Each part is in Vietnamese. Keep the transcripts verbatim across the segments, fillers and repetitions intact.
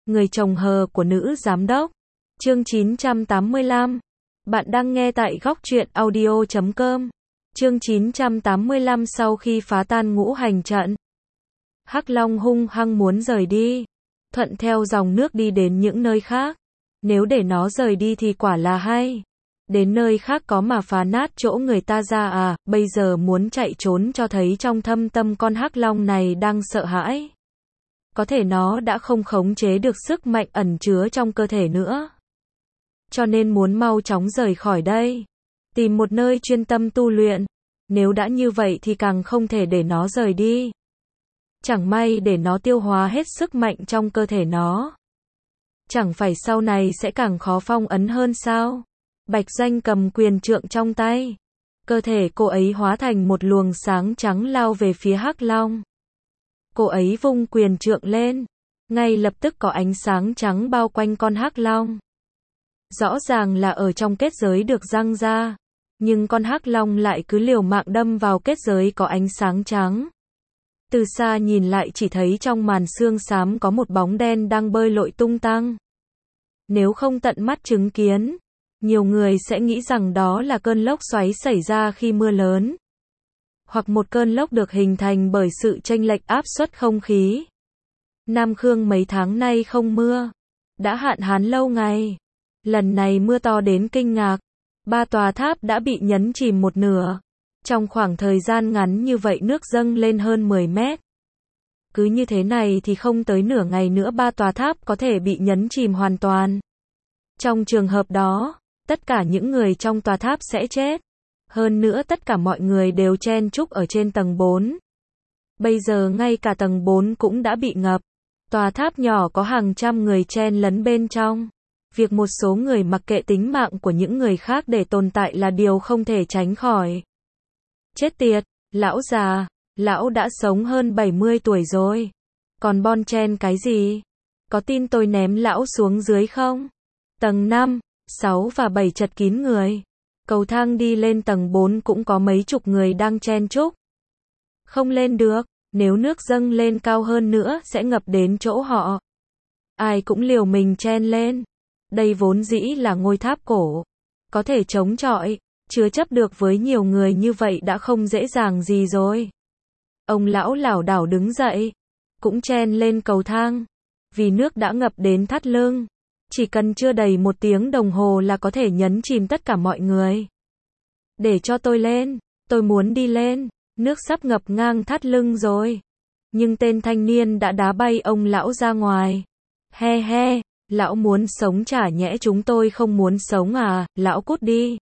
Người chồng hờ của nữ giám đốc. Chương chín trăm tám mươi lăm. Bạn đang nghe tại góc truyện audio chấm com. Chương chín trăm tám mươi lăm. Sau khi phá tan ngũ hành trận, Hắc Long hung hăng muốn rời đi, thuận theo dòng nước đi đến những nơi khác. Nếu để nó rời đi thì quả là hay. Đến nơi khác có mà phá nát chỗ người ta ra à, bây giờ muốn chạy trốn cho thấy trong thâm tâm con Hắc Long này đang sợ hãi. Có thể nó đã không khống chế được sức mạnh ẩn chứa trong cơ thể nữa. Cho nên muốn mau chóng rời khỏi đây. Tìm một nơi chuyên tâm tu luyện. Nếu đã như vậy thì càng không thể để nó rời đi. Chẳng may để nó tiêu hóa hết sức mạnh trong cơ thể nó. Chẳng phải sau này sẽ càng khó phong ấn hơn sao? Bạch Doanh cầm quyền trượng trong tay. Cơ thể cô ấy hóa thành một luồng sáng trắng lao về phía Hắc Long. Cô ấy vung quyền trượng lên. Ngay lập tức có ánh sáng trắng bao quanh con Hắc Long. Rõ ràng là ở trong kết giới được răng ra. Nhưng con Hắc Long lại cứ liều mạng đâm vào kết giới có ánh sáng trắng. Từ xa nhìn lại chỉ thấy trong màn sương xám có một bóng đen đang bơi lội tung tăng. Nếu không tận mắt chứng kiến, nhiều người sẽ nghĩ rằng đó là cơn lốc xoáy xảy ra khi mưa lớn. Hoặc một cơn lốc được hình thành bởi sự chênh lệch áp suất không khí. Nam Khương mấy tháng nay không mưa. Đã hạn hán lâu ngày. Lần này mưa to đến kinh ngạc. Ba tòa tháp đã bị nhấn chìm một nửa. Trong khoảng thời gian ngắn như vậy nước dâng lên hơn mười mét. Cứ như thế này thì không tới nửa ngày nữa ba tòa tháp có thể bị nhấn chìm hoàn toàn. Trong trường hợp đó, tất cả những người trong tòa tháp sẽ chết. Hơn nữa tất cả mọi người đều chen chúc ở trên tầng bốn. Bây giờ ngay cả tầng bốn cũng đã bị ngập. Tòa tháp nhỏ có hàng trăm người chen lấn bên trong. Việc một số người mặc kệ tính mạng của những người khác để tồn tại là điều không thể tránh khỏi. Chết tiệt, lão già, lão đã sống hơn bảy mươi tuổi rồi. Còn bon chen cái gì? Có tin tôi ném lão xuống dưới không? Tầng năm, sáu và bảy chật kín người. Cầu thang đi lên tầng bốn cũng có mấy chục người đang chen chúc. Không lên được, nếu nước dâng lên cao hơn nữa sẽ ngập đến chỗ họ. Ai cũng liều mình chen lên. Đây vốn dĩ là ngôi tháp cổ. Có thể chống chọi, chứa chấp được với nhiều người như vậy đã không dễ dàng gì rồi. Ông lão lảo đảo đứng dậy. Cũng chen lên cầu thang. Vì nước đã ngập đến thắt lưng. Chỉ cần chưa đầy một tiếng đồng hồ là có thể nhấn chìm tất cả mọi người. Để cho tôi lên, tôi muốn đi lên, nước sắp ngập ngang thắt lưng rồi. Nhưng tên thanh niên đã đá bay ông lão ra ngoài. He he, lão muốn sống chả nhẽ chúng tôi không muốn sống à, lão cút đi.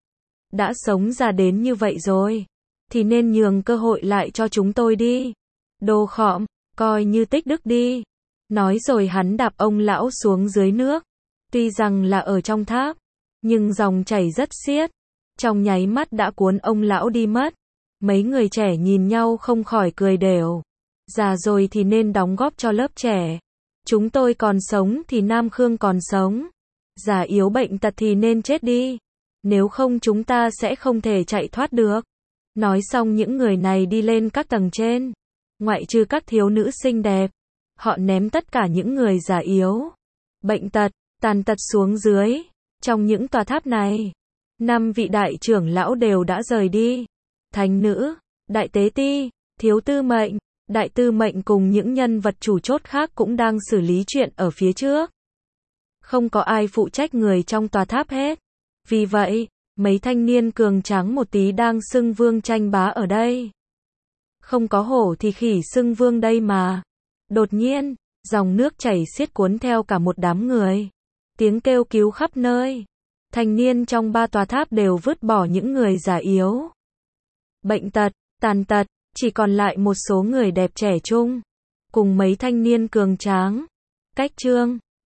Đã sống già đến như vậy rồi, thì nên nhường cơ hội lại cho chúng tôi đi. Đồ khọm, coi như tích đức đi. Nói rồi hắn đạp ông lão xuống dưới nước. Tuy rằng là ở trong tháp, nhưng dòng chảy rất xiết. Trong nháy mắt đã cuốn ông lão đi mất. Mấy người trẻ nhìn nhau không khỏi cười đều. Già rồi thì nên đóng góp cho lớp trẻ. Chúng tôi còn sống thì Nam Khương còn sống. Già yếu bệnh tật thì nên chết đi. Nếu không chúng ta sẽ không thể chạy thoát được. Nói xong những người này đi lên các tầng trên. Ngoại trừ các thiếu nữ xinh đẹp. Họ ném tất cả những người già yếu, bệnh tật, tàn tật xuống dưới. Trong những tòa tháp này, năm vị đại trưởng lão đều đã rời đi. Thánh nữ, đại tế ti, thiếu tư mệnh, đại tư mệnh cùng những nhân vật chủ chốt khác cũng đang xử lý chuyện ở phía trước. Không có ai phụ trách người trong tòa tháp hết. Vì vậy, mấy thanh niên cường tráng một tí đang xưng vương tranh bá ở đây. Không có hổ thì khỉ xưng vương đây mà. Đột nhiên, dòng nước chảy xiết cuốn theo cả một đám người. Tiếng kêu cứu khắp nơi. Thanh niên trong ba tòa tháp đều vứt bỏ những người già yếu, bệnh tật, tàn tật, chỉ còn lại một số người đẹp trẻ trung, cùng mấy thanh niên cường tráng. Cách chương